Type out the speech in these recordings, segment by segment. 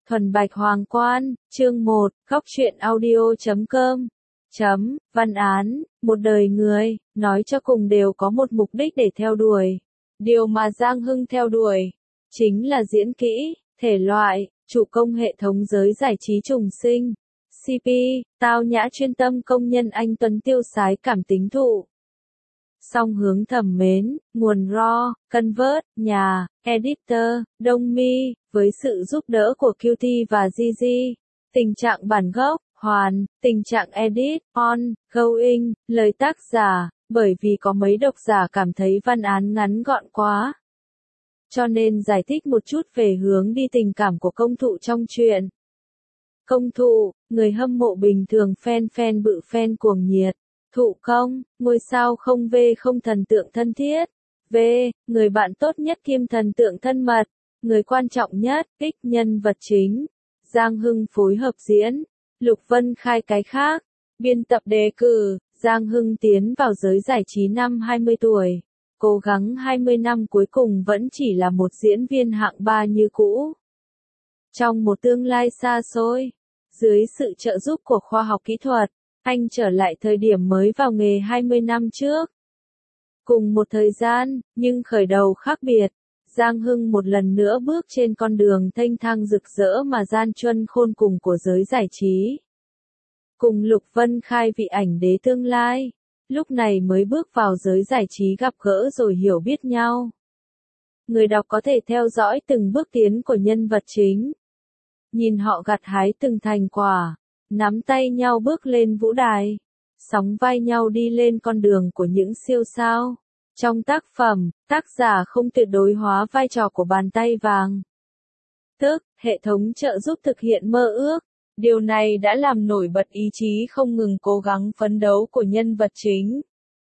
Thuần Bạch Hoàng Quan, chương 1, góc truyện audio.com. Văn án, một đời người, nói cho cùng đều có một mục đích để theo đuổi. Điều mà Giang Hưng theo đuổi, chính là diễn kỹ, thể loại, chủ công hệ thống giới giải trí trùng sinh. CP, tao nhã chuyên tâm công nhân anh Tuấn tiêu sái cảm tính thụ. Song hướng thẩm mến, nguồn raw, convert, nhà, editor, Đông Mi, với sự giúp đỡ của QT và GG. Tình trạng bản gốc, hoàn, tình trạng edit, on, going, lời tác giả, bởi vì có mấy độc giả cảm thấy văn án ngắn gọn quá. Cho nên giải thích một chút về hướng đi tình cảm của công thụ trong truyện. Công thụ, người hâm mộ bình thường fan bự fan cuồng nhiệt. Thụ công, ngôi sao không V không thần tượng thân thiết. V, người bạn tốt nhất kiêm thần tượng thân mật. Người quan trọng nhất, X nhân vật chính. Giang Hưng phối hợp diễn. Lục Vân Khai cái khác. Biên tập đề cử, Giang Hưng tiến vào giới giải trí năm 20 tuổi. Cố gắng 20 năm cuối cùng vẫn chỉ là một diễn viên hạng 3 như cũ. Trong một tương lai xa xôi, dưới sự trợ giúp của khoa học kỹ thuật, anh trở lại thời điểm mới vào nghề 20 năm trước. Cùng một thời gian, nhưng khởi đầu khác biệt, Giang Hưng một lần nữa bước trên con đường thênh thang rực rỡ mà gian truân khôn cùng của giới giải trí. Cùng Lục Vân Khai vị ảnh đế tương lai, lúc này mới bước vào giới giải trí gặp gỡ rồi hiểu biết nhau. Người đọc có thể theo dõi từng bước tiến của nhân vật chính. Nhìn họ gặt hái từng thành quả. Nắm tay nhau bước lên vũ đài, sóng vai nhau đi lên con đường của những siêu sao. Trong tác phẩm, tác giả không tuyệt đối hóa vai trò của bàn tay vàng. Tức, hệ thống trợ giúp thực hiện mơ ước. Điều này đã làm nổi bật ý chí không ngừng cố gắng phấn đấu của nhân vật chính.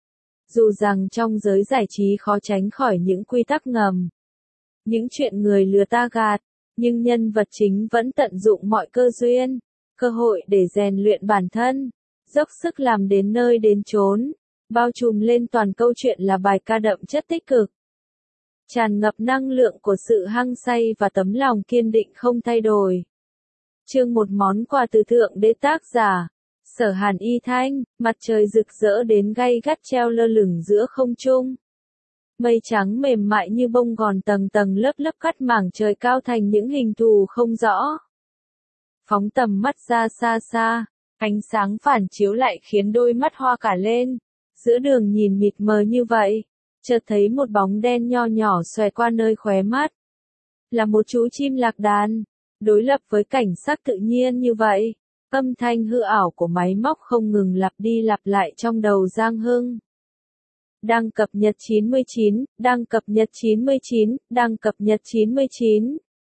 Dù rằng trong giới giải trí khó tránh khỏi những quy tắc ngầm, những chuyện người lừa ta gạt, nhưng nhân vật chính vẫn tận dụng mọi cơ duyên, cơ hội để rèn luyện bản thân, dốc sức làm đến nơi đến chốn, bao trùm lên toàn câu chuyện là bài ca đậm chất tích cực. Tràn ngập năng lượng của sự hăng say và tấm lòng kiên định không thay đổi. Chương một món quà từ thượng đế tác giả, Sở Hàn Y Thanh, mặt trời rực rỡ đến gay gắt treo lơ lửng giữa không trung. Mây trắng mềm mại như bông gòn tầng tầng lớp lớp cắt mảng trời cao thành những hình thù không rõ. Phóng tầm mắt ra xa xa, ánh sáng phản chiếu lại khiến đôi mắt hoa cả lên. Giữa đường nhìn mịt mờ như vậy, chợt thấy một bóng đen nho nhỏ xòe qua nơi khóe mắt. Là một chú chim lạc đàn, đối lập với cảnh sắc tự nhiên như vậy, âm thanh hư ảo của máy móc không ngừng lặp đi lặp lại trong đầu Giang Hưng. Đang cập nhật 99, đang cập nhật 99, đang cập nhật 99.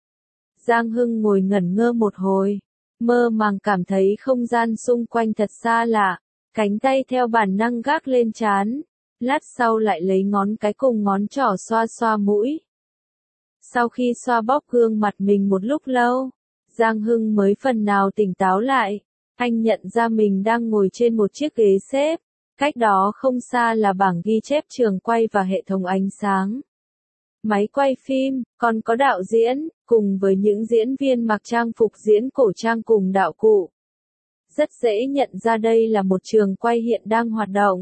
Giang Hưng ngồi ngẩn ngơ một hồi, mơ màng cảm thấy không gian xung quanh thật xa lạ, cánh tay theo bản năng gác lên trán, lát sau lại lấy ngón cái cùng ngón trỏ xoa xoa mũi. Sau khi xoa bóp gương mặt mình một lúc lâu, Giang Hưng mới phần nào tỉnh táo lại, anh nhận ra mình đang ngồi trên một chiếc ghế xếp, cách đó không xa là bảng ghi chép trường quay và hệ thống ánh sáng. Máy quay phim, còn có đạo diễn, cùng với những diễn viên mặc trang phục diễn cổ trang cùng đạo cụ. Rất dễ nhận ra đây là một trường quay hiện đang hoạt động.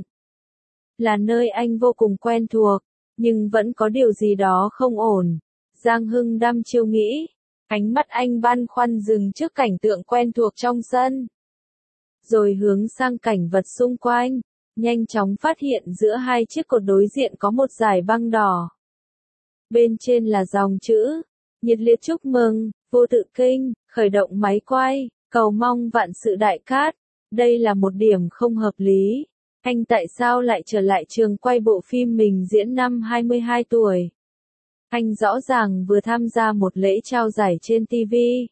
Là nơi anh vô cùng quen thuộc, nhưng vẫn có điều gì đó không ổn. Giang Hưng đăm chiêu nghĩ, ánh mắt anh băn khoăn dừng trước cảnh tượng quen thuộc trong sân. Rồi hướng sang cảnh vật xung quanh, nhanh chóng phát hiện giữa hai chiếc cột đối diện có một dải băng đỏ. Bên trên là dòng chữ, nhiệt liệt chúc mừng, vô tự kinh, khởi động máy quay, cầu mong vạn sự đại cát. Đây là một điểm không hợp lý. Anh tại sao lại trở lại trường quay bộ phim mình diễn năm 22 tuổi? Anh rõ ràng vừa tham gia một lễ trao giải trên TV.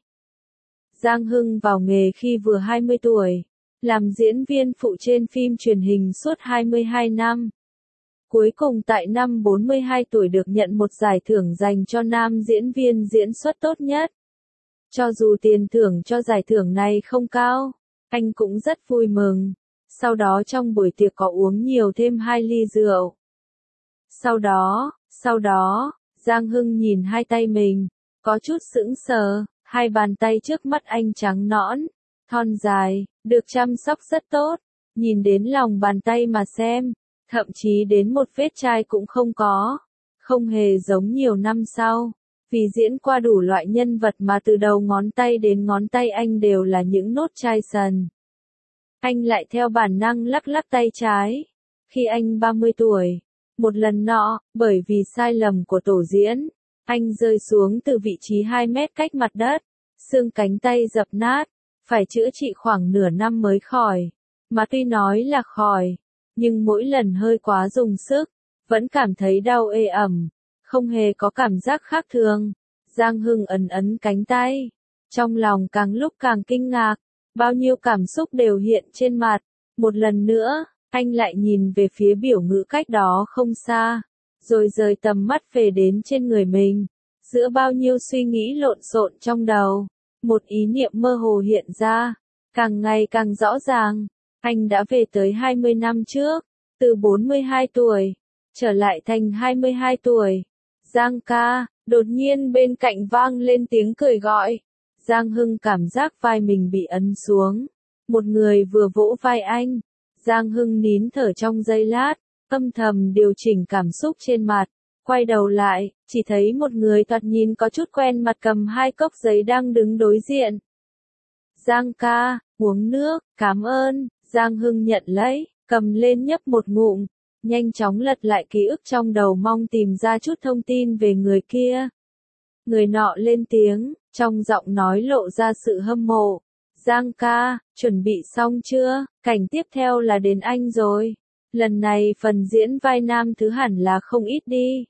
Giang Hưng vào nghề khi vừa 20 tuổi, làm diễn viên phụ trên phim truyền hình suốt 22 năm. Cuối cùng tại năm 42 tuổi được nhận một giải thưởng dành cho nam diễn viên diễn xuất tốt nhất. Cho dù tiền thưởng cho giải thưởng này không cao, anh cũng rất vui mừng. Sau đó trong buổi tiệc có uống nhiều thêm 2 ly rượu. Sau đó, Giang Hưng nhìn hai tay mình, có chút sững sờ, Hai bàn tay trước mắt anh trắng nõn, thon dài, được chăm sóc rất tốt. Nhìn đến lòng bàn tay mà xem, thậm chí đến một vết chai cũng không có. Không hề giống nhiều năm sau. Vì diễn qua đủ loại nhân vật mà từ đầu ngón tay đến ngón tay anh đều là những nốt chai sần. Anh lại theo bản năng lắc lắc tay trái. Khi anh 30 tuổi, một lần nọ, bởi vì sai lầm của tổ diễn, anh rơi xuống từ vị trí 2 mét cách mặt đất, xương cánh tay dập nát, phải chữa trị khoảng nửa năm mới khỏi. Mà tuy nói là khỏi, nhưng mỗi lần hơi quá dùng sức, vẫn cảm thấy đau ê ẩm, không hề có cảm giác khác thường. Giang Hưng ấn ấn cánh tay, trong lòng càng lúc càng kinh ngạc, bao nhiêu cảm xúc đều hiện trên mặt. Một lần nữa, anh lại nhìn về phía biểu ngữ cách đó không xa, rồi rời tầm mắt về đến trên người mình. Giữa bao nhiêu suy nghĩ lộn xộn trong đầu, một ý niệm mơ hồ hiện ra, càng ngày càng rõ ràng. Anh đã về tới 20 năm trước, từ 42 tuổi, trở lại thành 22 tuổi. Giang ca, đột nhiên bên cạnh vang lên tiếng cười gọi. Giang Hưng cảm giác vai mình bị ấn xuống. Một người vừa vỗ vai anh. Giang Hưng nín thở trong giây lát, âm thầm điều chỉnh cảm xúc trên mặt. Quay đầu lại, chỉ thấy một người thoạt nhìn có chút quen mặt cầm 2 cốc giấy đang đứng đối diện. Giang ca, uống nước, cảm ơn. Giang Hưng nhận lấy, cầm lên nhấp một ngụm, nhanh chóng lật lại ký ức trong đầu mong tìm ra chút thông tin về người kia. Người nọ lên tiếng, trong giọng nói lộ ra sự hâm mộ. Giang ca, chuẩn bị xong chưa? Cảnh tiếp theo là đến anh rồi. Lần này phần diễn vai nam thứ hẳn là không ít đi.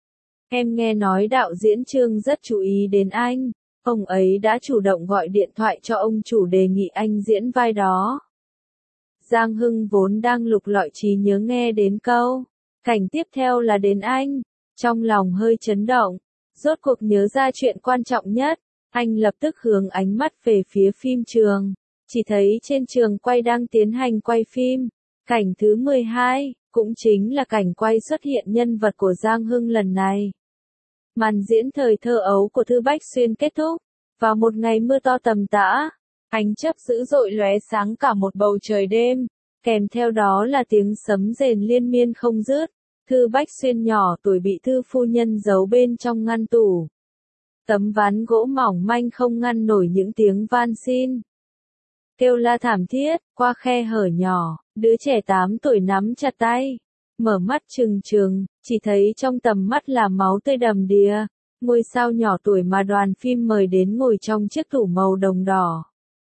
Em nghe nói đạo diễn Trương rất chú ý đến anh. Ông ấy đã chủ động gọi điện thoại cho ông chủ đề nghị anh diễn vai đó. Giang Hưng vốn đang lục lọi trí nhớ nghe đến câu cảnh tiếp theo là đến anh, trong lòng hơi chấn động, rốt cuộc nhớ ra chuyện quan trọng nhất, anh lập tức hướng ánh mắt về phía phim trường, chỉ thấy trên trường quay đang tiến hành quay phim, cảnh thứ 12, cũng chính là cảnh quay xuất hiện nhân vật của Giang Hưng lần này. Màn diễn thời thơ ấu của Thư Bách Xuyên kết thúc, vào một ngày mưa to tầm tã. Ánh chớp dữ dội lóe sáng cả một bầu trời đêm, kèm theo đó là tiếng sấm rền liên miên không dứt. Thư Bách Xuyên nhỏ tuổi bị Thư phu nhân giấu bên trong ngăn tủ. Tấm ván gỗ mỏng manh không ngăn nổi những tiếng van xin. Kêu la thảm thiết, qua khe hở nhỏ, đứa trẻ 8 tuổi nắm chặt tay. Mở mắt trừng trừng, chỉ thấy trong tầm mắt là máu tươi đầm đìa. Ngôi sao nhỏ tuổi mà đoàn phim mời đến ngồi trong chiếc tủ màu đồng đỏ.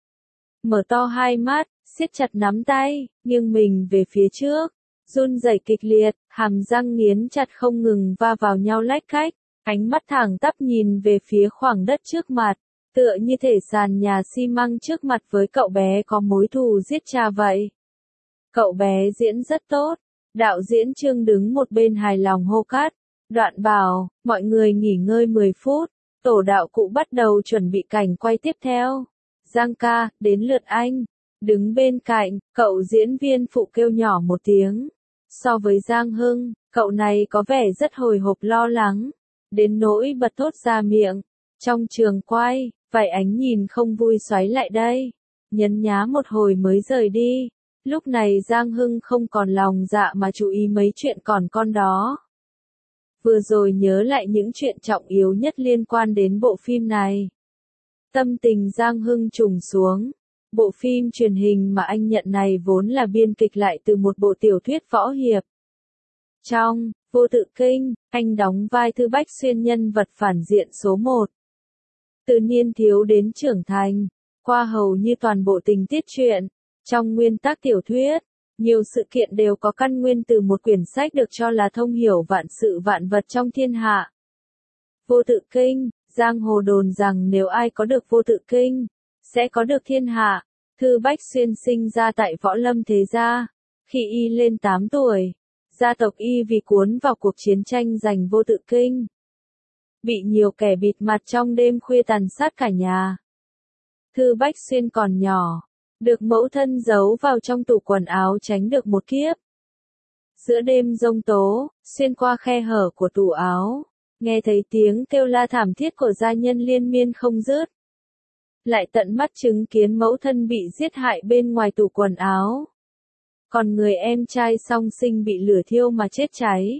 Mở to hai mắt, siết chặt nắm tay, nghiêng mình về phía trước, run rẩy kịch liệt, hàm răng nghiến chặt không ngừng va vào nhau lách cách, ánh mắt thẳng tắp nhìn về phía khoảng đất trước mặt, tựa như thể sàn nhà xi măng trước mặt với cậu bé có mối thù giết cha vậy. Cậu bé diễn rất tốt, đạo diễn Trương đứng một bên hài lòng hô cắt, đoạn bảo, mọi người nghỉ ngơi 10 phút, tổ đạo cụ bắt đầu chuẩn bị cảnh quay tiếp theo. Giang ca, đến lượt anh. Đứng bên cạnh, cậu diễn viên phụ kêu nhỏ một tiếng. So với Giang Hưng, cậu này có vẻ rất hồi hộp lo lắng, đến nỗi bật thốt ra miệng. Trong trường quay, vài ánh nhìn không vui xoáy lại đây, nhấn nhá một hồi mới rời đi. Lúc này Giang Hưng không còn lòng dạ mà chú ý mấy chuyện còn con đó. Vừa rồi nhớ lại những chuyện trọng yếu nhất liên quan đến bộ phim này. Tâm tình Giang Hưng trùng xuống. Bộ phim truyền hình mà anh nhận này vốn là biên kịch lại từ một bộ tiểu thuyết võ hiệp. Trong Vô Tự Kinh, anh đóng vai Thư Bách Xuyên nhân vật phản diện số 1. Từ niên thiếu đến trưởng thành, qua hầu như toàn bộ tình tiết truyện, trong nguyên tác tiểu thuyết, nhiều sự kiện đều có căn nguyên từ một quyển sách được cho là thông hiểu vạn sự vạn vật trong thiên hạ. Vô Tự Kinh, giang hồ đồn rằng nếu ai có được Vô Tự Kinh, sẽ có được thiên hạ. Thư Bách Xuyên sinh ra tại Võ Lâm Thế Gia. Khi y lên 8 tuổi, gia tộc y vì cuốn vào cuộc chiến tranh giành Vô Tự Kinh, bị nhiều kẻ bịt mặt trong đêm khuya tàn sát cả nhà. Thư Bách Xuyên còn nhỏ, được mẫu thân giấu vào trong tủ quần áo tránh được một kiếp. Giữa đêm giông tố, xuyên qua khe hở của tủ áo, nghe thấy tiếng kêu la thảm thiết của gia nhân liên miên không dứt. lại tận mắt chứng kiến mẫu thân bị giết hại bên ngoài tủ quần áo. Còn người em trai song sinh bị lửa thiêu mà chết cháy.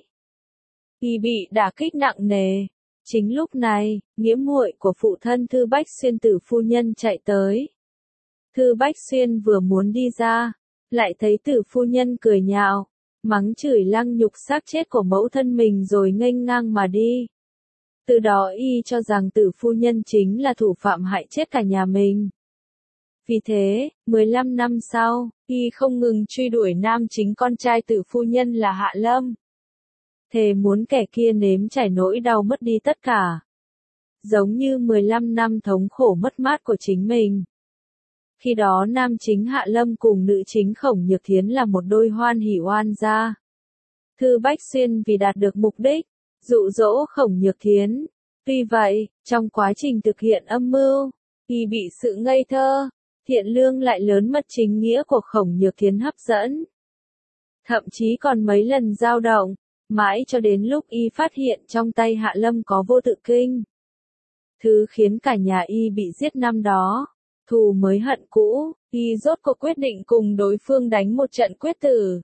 Y bị đả kích nặng nề. Chính lúc này, nghĩa muội của phụ thân Thư Bách Xuyên Tử phu nhân chạy tới. Thư Bách Xuyên vừa muốn đi ra, lại thấy Tử phu nhân cười nhạo, mắng chửi lăng nhục xác chết của mẫu thân mình rồi nghênh ngang mà đi. Từ đó y cho rằng Tử phu nhân chính là thủ phạm hại chết cả nhà mình. Vì thế, 15 năm sau, y không ngừng truy đuổi nam chính con trai Tử phu nhân là Hạ Lâm. Thề muốn kẻ kia nếm trải nỗi đau mất đi tất cả. Giống như 15 năm thống khổ mất mát của chính mình. Khi đó nam chính Hạ Lâm cùng nữ chính Khổng Nhược Thiến là một đôi hoan hỉ oan gia. Thư Bách Xuyên vì đạt được mục đích, dụ dỗ Khổng Nhược Thiến. Tuy vậy, trong quá trình thực hiện âm mưu, y bị sự ngây thơ, thiện lương lại lớn mật chính nghĩa của Khổng Nhược Thiến hấp dẫn. Thậm chí còn mấy lần dao động, mãi cho đến lúc y phát hiện trong tay Hạ Lâm có vô tự kinh. Thứ khiến cả nhà y bị giết năm đó. Thù mới hận cũ, y rốt cuộc quyết định cùng đối phương đánh một trận quyết tử.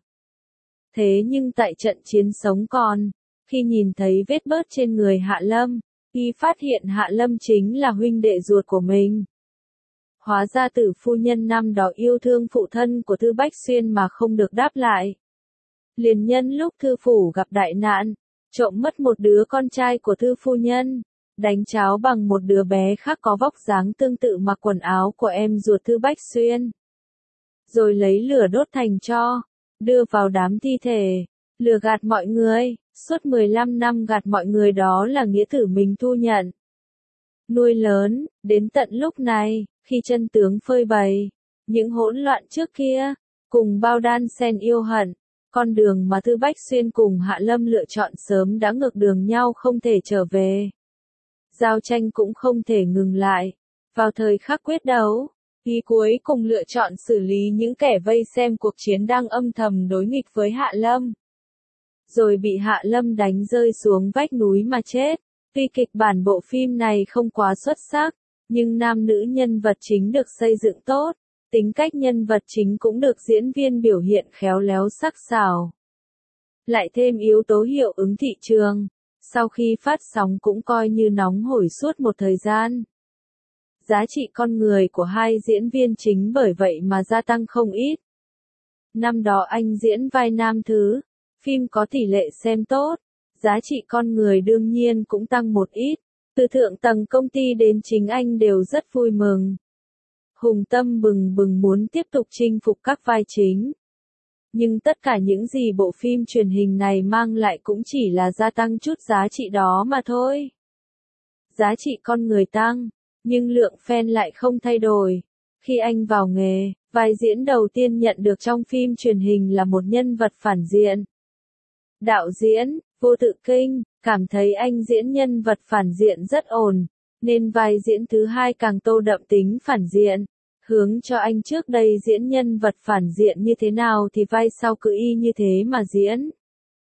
Thế nhưng tại trận chiến sống còn, khi nhìn thấy vết bớt trên người Hạ Lâm, y phát hiện Hạ Lâm chính là huynh đệ ruột của mình. Hóa ra Tử phu nhân năm đó yêu thương phụ thân của Thư Bách Xuyên mà không được đáp lại. Liền nhân lúc Thư phủ gặp đại nạn, trộm mất một đứa con trai của Thư phu nhân, đánh cháo bằng một đứa bé khác có vóc dáng tương tự mặc quần áo của em ruột Thư Bách Xuyên. Rồi lấy lửa đốt thành tro, đưa vào đám thi thể, lừa gạt mọi người, suốt 15 năm gạt mọi người đó là nghĩa tử mình thu nhận. Nuôi lớn, đến tận lúc này, khi chân tướng phơi bày, những hỗn loạn trước kia, cùng bao đan xen yêu hận, con đường mà Thư Bách Xuyên cùng Hạ Lâm lựa chọn sớm đã ngược đường nhau không thể trở về. Giao tranh cũng không thể ngừng lại. Vào thời khắc quyết đấu, y cuối cùng lựa chọn xử lý những kẻ vây xem cuộc chiến đang âm thầm đối nghịch với Hạ Lâm. Rồi bị Hạ Lâm đánh rơi xuống vách núi mà chết. Tuy kịch bản bộ phim này không quá xuất sắc, nhưng nam nữ nhân vật chính được xây dựng tốt, tính cách nhân vật chính cũng được diễn viên biểu hiện khéo léo sắc sảo. Lại thêm yếu tố hiệu ứng thị trường. Sau khi phát sóng cũng coi như nóng hổi suốt một thời gian. Giá trị con người của hai diễn viên chính bởi vậy mà gia tăng không ít. Năm đó anh diễn vai nam thứ, phim có tỷ lệ xem tốt, giá trị con người đương nhiên cũng tăng một ít. Từ thượng tầng công ty đến chính anh đều rất vui mừng. Hùng tâm bừng bừng muốn tiếp tục chinh phục các vai chính. Nhưng tất cả những gì bộ phim truyền hình này mang lại cũng chỉ là gia tăng chút giá trị đó mà thôi. Giá trị con người tăng, nhưng lượng fan lại không thay đổi. Khi anh vào nghề, vai diễn đầu tiên nhận được trong phim truyền hình là một nhân vật phản diện. Đạo diễn, Vô Tự Kinh, cảm thấy anh diễn nhân vật phản diện rất ổn, nên vai diễn thứ hai càng tô đậm tính phản diện. Hướng cho anh trước đây diễn nhân vật phản diện như thế nào thì vai sau cứ y như thế mà diễn.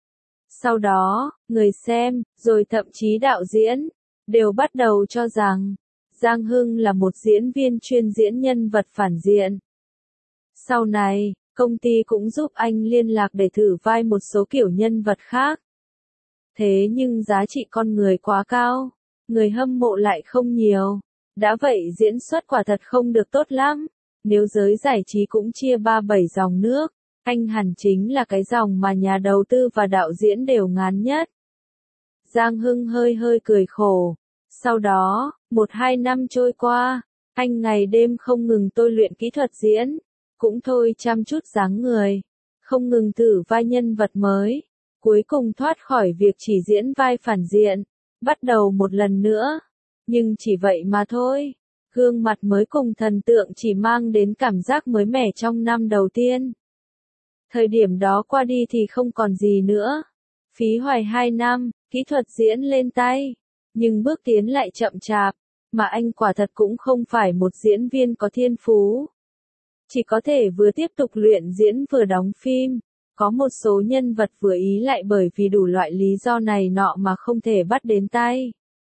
Sau đó, người xem, rồi thậm chí đạo diễn, đều bắt đầu cho rằng, Giang Hưng là một diễn viên chuyên diễn nhân vật phản diện. Sau này, công ty cũng giúp anh liên lạc để thử vai một số kiểu nhân vật khác. Thế nhưng giá trị con người quá cao, người hâm mộ lại không nhiều. Đã vậy diễn xuất quả thật không được tốt lắm. Nếu giới giải trí cũng chia 3-7 dòng nước, anh hẳn chính là cái dòng mà nhà đầu tư và đạo diễn đều ngán nhất. Giang Hưng hơi hơi cười khổ. Sau đó, 1-2 năm trôi qua, anh ngày đêm không ngừng tôi luyện kỹ thuật diễn, cũng thôi chăm chút dáng người, không ngừng thử vai nhân vật mới, cuối cùng thoát khỏi việc chỉ diễn vai phản diện, bắt đầu một lần nữa. Nhưng chỉ vậy mà thôi. Gương mặt mới cùng thần tượng chỉ mang đến cảm giác mới mẻ trong năm đầu tiên. Thời điểm đó qua đi thì không còn gì nữa. Phí hoài 2 năm, kỹ thuật diễn lên tay. Nhưng bước tiến lại chậm chạp. Mà anh quả thật cũng không phải một diễn viên có thiên phú. Chỉ có thể vừa tiếp tục luyện diễn vừa đóng phim. Có một số nhân vật vừa ý lại bởi vì đủ loại lý do này nọ mà không thể bắt đến tay.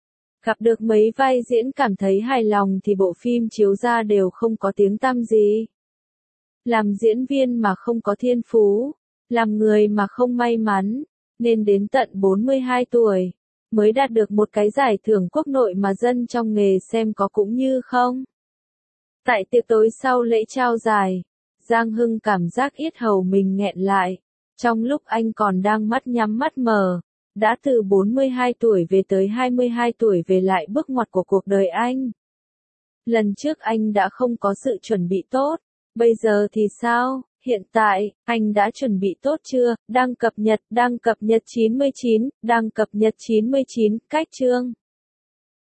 Gặp được mấy vai diễn cảm thấy hài lòng thì bộ phim chiếu ra đều không có tiếng tăm gì. Làm diễn viên mà không có thiên phú, làm người mà không may mắn, nên đến tận 42 tuổi, mới đạt được một cái giải thưởng quốc nội mà dân trong nghề xem có cũng như không. Tại tiệc tối sau lễ trao giải, Giang Hưng cảm giác yết hầu mình nghẹn lại. Trong lúc anh còn đang mắt nhắm mắt mở, đã từ 42 tuổi về tới 22 tuổi về lại bước ngoặt của cuộc đời anh. Lần trước anh đã không có sự chuẩn bị tốt, bây giờ thì sao? Hiện tại, anh đã chuẩn bị tốt chưa? Đang cập nhật 99, cách chương.